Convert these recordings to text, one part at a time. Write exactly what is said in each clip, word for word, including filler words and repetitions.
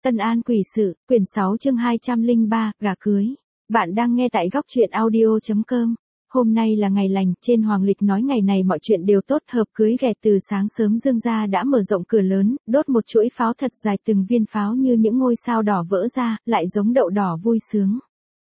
Tân An quỷ sự, quyển sáu chương hai trăm lẻ ba, gà cưới. Bạn đang nghe tại góc truyện audio chấm com. Hôm nay là ngày lành, trên hoàng lịch nói ngày này mọi chuyện đều tốt, hợp cưới ghẻ từ sáng sớm Dương gia đã mở rộng cửa lớn, đốt một chuỗi pháo thật dài, từng viên pháo như những ngôi sao đỏ vỡ ra, lại giống đậu đỏ vui sướng.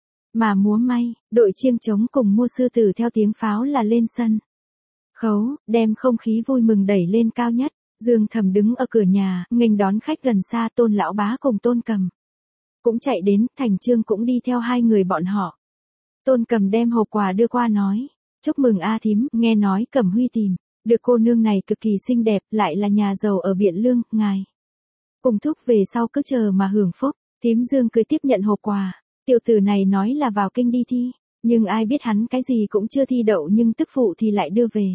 Mà múa may, đội chiêng trống cùng mua sư tử theo tiếng pháo là lên sân khấu, đem không khí vui mừng đẩy lên cao nhất. Dương Thẩm đứng ở cửa nhà, nghênh đón khách gần xa, Tôn lão bá cùng Tôn Cầm cũng chạy đến, Thành Chương cũng đi theo hai người bọn họ. Tôn Cầm đem hộp quà đưa qua nói, chúc mừng A thím, nghe nói Cẩm Huy tìm được cô nương này cực kỳ xinh đẹp, lại là nhà giàu ở Biện Lương, ngài cùng thúc về sau cứ chờ mà hưởng phúc. Thím Dương cười tiếp nhận hộp quà, tiểu tử này nói là vào kinh đi thi, nhưng ai biết hắn cái gì cũng chưa thi đậu, nhưng tức phụ thì lại đưa về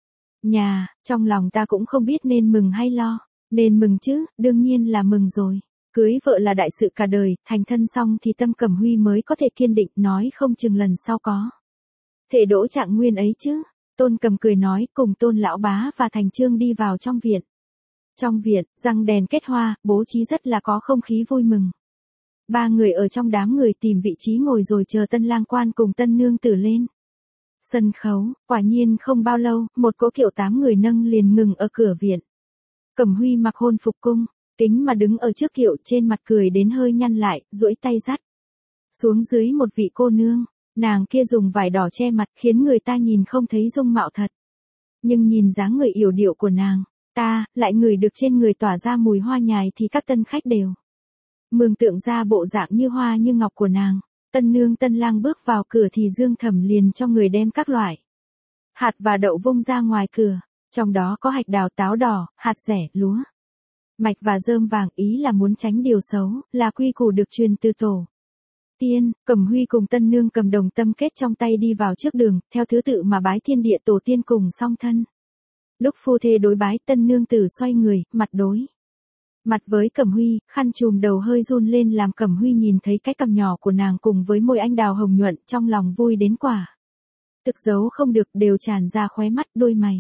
nhà, trong lòng ta cũng không biết nên mừng hay lo. Nên mừng chứ, đương nhiên là mừng rồi. Cưới vợ là đại sự cả đời, thành thân xong thì tâm Cẩm Huy mới có thể kiên định, nói không chừng lần sau có thể đỗ trạng nguyên ấy chứ. Tôn Cầm cười nói, cùng Tôn lão bá và Thành Chương đi vào trong viện. Trong viện, răng đèn kết hoa, bố trí rất là có không khí vui mừng. Ba người ở trong đám người tìm vị trí ngồi rồi chờ tân lang quan cùng tân nương tử lên sân khấu. Quả nhiên không bao lâu, một cỗ kiệu tám người nâng liền ngừng ở cửa viện. Cẩm Huy mặc hôn phục cung, kính mà đứng ở trước kiệu, trên mặt cười đến hơi nhăn lại, duỗi tay dắt xuống dưới một vị cô nương. Nàng kia dùng vải đỏ che mặt, khiến người ta nhìn không thấy dung mạo thật, nhưng nhìn dáng người yểu điệu của nàng, ta lại ngửi được trên người tỏa ra mùi hoa nhài, thì các tân khách đều mường tượng ra bộ dạng như hoa như ngọc của nàng. Tân nương tân lang bước vào cửa thì Dương Thẩm liền cho người đem các loại hạt và đậu vung ra ngoài cửa, trong đó có hạch đào, táo đỏ, hạt dẻ, lúa mạch và rơm vàng, ý là muốn tránh điều xấu, là quy củ được truyền từ tổ tiên. Cẩm Huy cùng tân nương cầm đồng tâm kết trong tay đi vào trước đường, theo thứ tự mà bái thiên địa tổ tiên cùng song thân. Lúc phu thê đối bái, tân nương tử xoay người, mặt đối mặt với Cẩm Huy, khăn trùm đầu hơi run lên, làm Cẩm Huy nhìn thấy cái cằm nhỏ của nàng cùng với môi anh đào hồng nhuận, trong lòng vui đến quả thực giấu không được, đều tràn ra khóe mắt, đôi mày.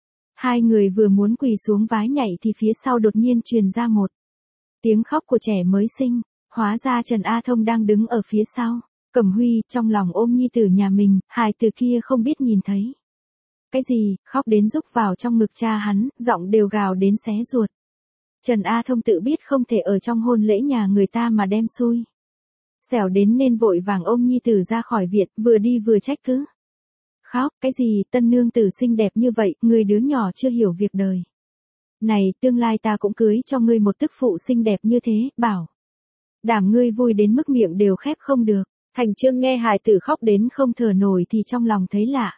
Hai người vừa muốn quỳ xuống vái nhảy thì phía sau đột nhiên truyền ra một tiếng khóc của trẻ mới sinh. Hóa ra Trần A Thông đang đứng ở phía sau. Cẩm Huy trong lòng ôm nhi tử nhà mình, hài tử kia không biết nhìn thấy cái gì, khóc đến rúc vào trong ngực cha hắn, giọng đều gào đến xé ruột. Trần A Thông tự biết không thể ở trong hôn lễ nhà người ta mà đem xui xẻo đến, nên vội vàng ôm nhi tử ra khỏi viện, vừa đi vừa trách cứ. Khóc cái gì, tân nương tử xinh đẹp như vậy, người đứa nhỏ chưa hiểu việc đời này, tương lai ta cũng cưới cho ngươi một tức phụ xinh đẹp như thế, bảo đảm ngươi vui đến mức miệng đều khép không được. Thành Chương nghe hài tử khóc đến không thở nổi thì trong lòng thấy lạ.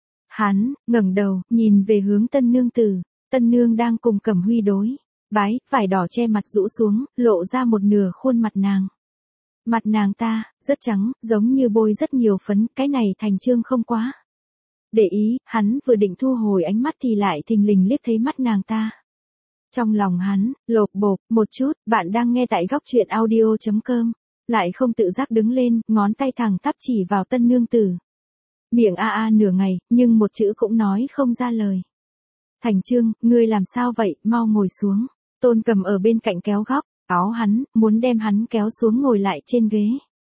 Hắn ngẩng đầu, nhìn về hướng tân nương tử. Tân nương đang cùng Cẩm Huy đối bái, vải đỏ che mặt rũ xuống, lộ ra một nửa khuôn mặt nàng. Mặt nàng ta rất trắng, giống như bôi rất nhiều phấn, cái này Thành Chương không quá để ý, hắn vừa định thu hồi ánh mắt thì lại thình lình liếc thấy mắt nàng ta. Trong lòng hắn lộp bộp một chút. Bạn đang nghe tại góc truyện audio chấm com. Lại không tự giác đứng lên, ngón tay thẳng tắp chỉ vào tân nương tử. Miệng a a nửa ngày, nhưng một chữ cũng nói không ra lời. Thành Chương, ngươi làm sao vậy, mau ngồi xuống. Tôn Cầm ở bên cạnh kéo góc áo hắn, muốn đem hắn kéo xuống ngồi lại trên ghế.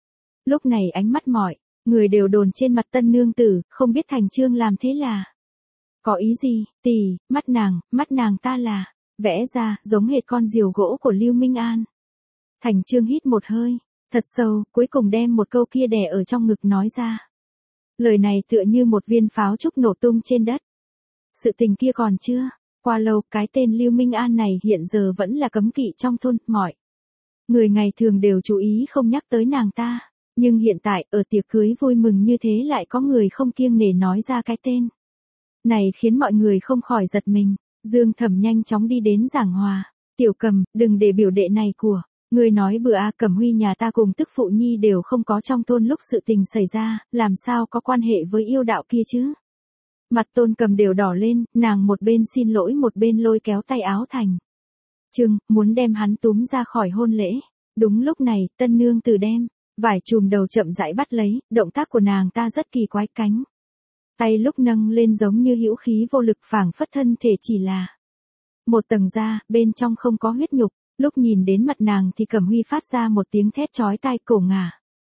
Lúc này ánh mắt mọi người đều đồn trên mặt tân nương tử, không biết Thành Chương làm thế là có ý gì. Tỷ, mắt nàng, mắt nàng ta là vẽ ra giống hệt con diều gỗ của Lưu Minh An. Thành Chương hít một hơi thật sâu, cuối cùng đem một câu kia đè ở trong ngực nói ra. Lời này tựa như một viên pháo trúc nổ tung trên đất. Sự tình kia còn chưa qua lâu, cái tên Lưu Minh An này hiện giờ vẫn là cấm kỵ trong thôn, mọi người ngày thường đều chú ý không nhắc tới nàng ta, nhưng hiện tại ở tiệc cưới vui mừng như thế lại có người không kiêng nể nói ra cái tên này, khiến mọi người không khỏi giật mình. Dương Thẩm nhanh chóng đi đến giảng hòa. Tiểu Cầm, đừng để biểu đệ này của ngươi nói bừa a, Cẩm Huy nhà ta cùng tức phụ nhi đều không có trong thôn lúc sự tình xảy ra, làm sao có quan hệ với yêu đạo kia chứ. Mặt Tôn Cầm đều đỏ lên, nàng một bên xin lỗi một bên lôi kéo tay áo Thành Chương, muốn đem hắn túm ra khỏi hôn lễ. Đúng lúc này, tân nương tử đem vải chùm đầu chậm rãi bắt lấy, động tác của nàng ta rất kỳ quái, cánh tay lúc nâng lên giống như hữu khí vô lực, phảng phất thân thể chỉ là một tầng da, bên trong không có huyết nhục. Lúc nhìn đến mặt nàng thì Cẩm Huy phát ra một tiếng thét chói tai, cổ ngả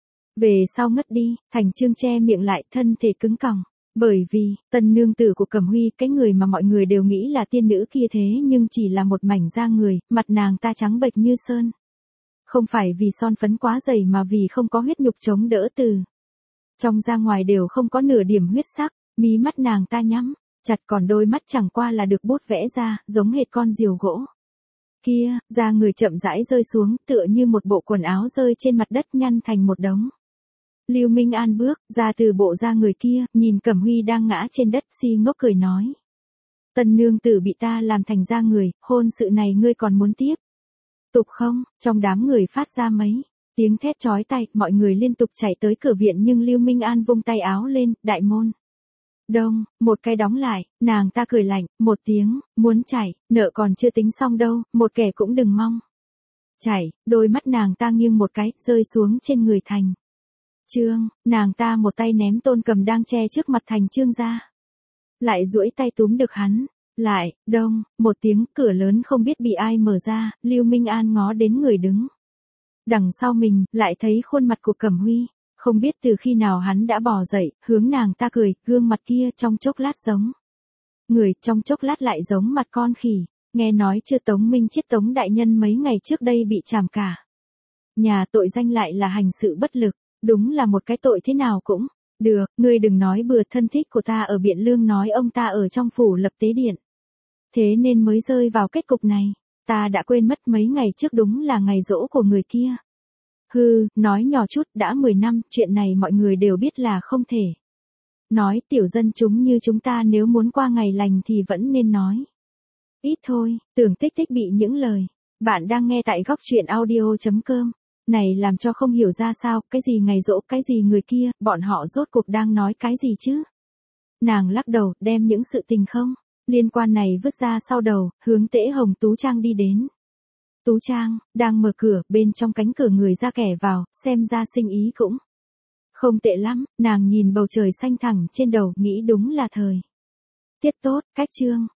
về sau ngất đi. Thành Chương che miệng lại, thân thể cứng còng. Bởi vì, tân nương tử của Cẩm Huy, cái người mà mọi người đều nghĩ là tiên nữ kia thế nhưng chỉ là một mảnh da người, mặt nàng ta trắng bệch như sơn. Không phải vì son phấn quá dày mà vì không có huyết nhục chống đỡ, từ trong ra ngoài đều không có nửa điểm huyết sắc, mí mắt nàng ta nhắm chặt, còn đôi mắt chẳng qua là được bút vẽ ra, giống hệt con diều gỗ. Kia, da người chậm rãi rơi xuống, tựa như một bộ quần áo rơi trên mặt đất nhăn thành một đống. Lưu Minh An bước ra từ bộ da người kia, nhìn Cẩm Huy đang ngã trên đất, si ngốc cười nói. Tân nương tử bị ta làm thành da người, hôn sự này ngươi còn muốn tiếp tục không? Trong đám người phát ra mấy tiếng thét chói tai, mọi người liên tục chạy tới cửa viện nhưng Lưu Minh An vung tay áo lên, đại môn đông, một cái đóng lại, nàng ta cười lạnh, một tiếng, muốn chạy, nợ còn chưa tính xong đâu, một kẻ cũng đừng mong chạy. Đôi mắt nàng ta nghiêng một cái, rơi xuống trên người Thành Chương, nàng ta một tay ném Tôn Cầm đang che trước mặt Thành Chương ra, lại duỗi tay túm được hắn lại. Đông, một tiếng, cửa lớn không biết bị ai mở ra, Lưu Minh An ngó đến người đứng đằng sau mình, lại thấy khuôn mặt của Cẩm Huy. Không biết từ khi nào hắn đã bò dậy, hướng nàng ta cười, gương mặt kia trong chốc lát giống người, trong chốc lát lại giống mặt con khỉ. Nghe nói chưa, Tống Minh Chiết Tống đại nhân mấy ngày trước đây bị trảm cả nhà, tội danh lại là hành sự bất lực. Đúng là một cái tội thế nào cũng được. Ngươi đừng nói bừa, thân thích của ta ở Biện Lương nói ông ta ở trong phủ lập tế điện, thế nên mới rơi vào kết cục này. Ta đã quên mất mấy ngày trước đúng là ngày giỗ của người kia. Hừ, nói nhỏ chút, đã mười năm, chuyện này mọi người đều biết là không thể nói. Tiểu dân chúng như chúng ta nếu muốn qua ngày lành thì vẫn nên nói ít thôi. Tưởng Tích Tích bị những lời bạn đang nghe tại góc truyện audio chấm com này làm cho không hiểu ra sao, cái gì ngày giỗ, cái gì người kia, bọn họ rốt cuộc đang nói cái gì chứ? Nàng lắc đầu, đem những sự tình không liên quan này vứt ra sau đầu, hướng Tễ Hồng Tú Trang đi đến. Tú Trang đang mở cửa, bên trong cánh cửa người ra kẻ vào, xem ra sinh ý cũng không tệ lắm. Nàng nhìn bầu trời xanh thẳm trên đầu, nghĩ đúng là thời tiết tốt. Cách Chương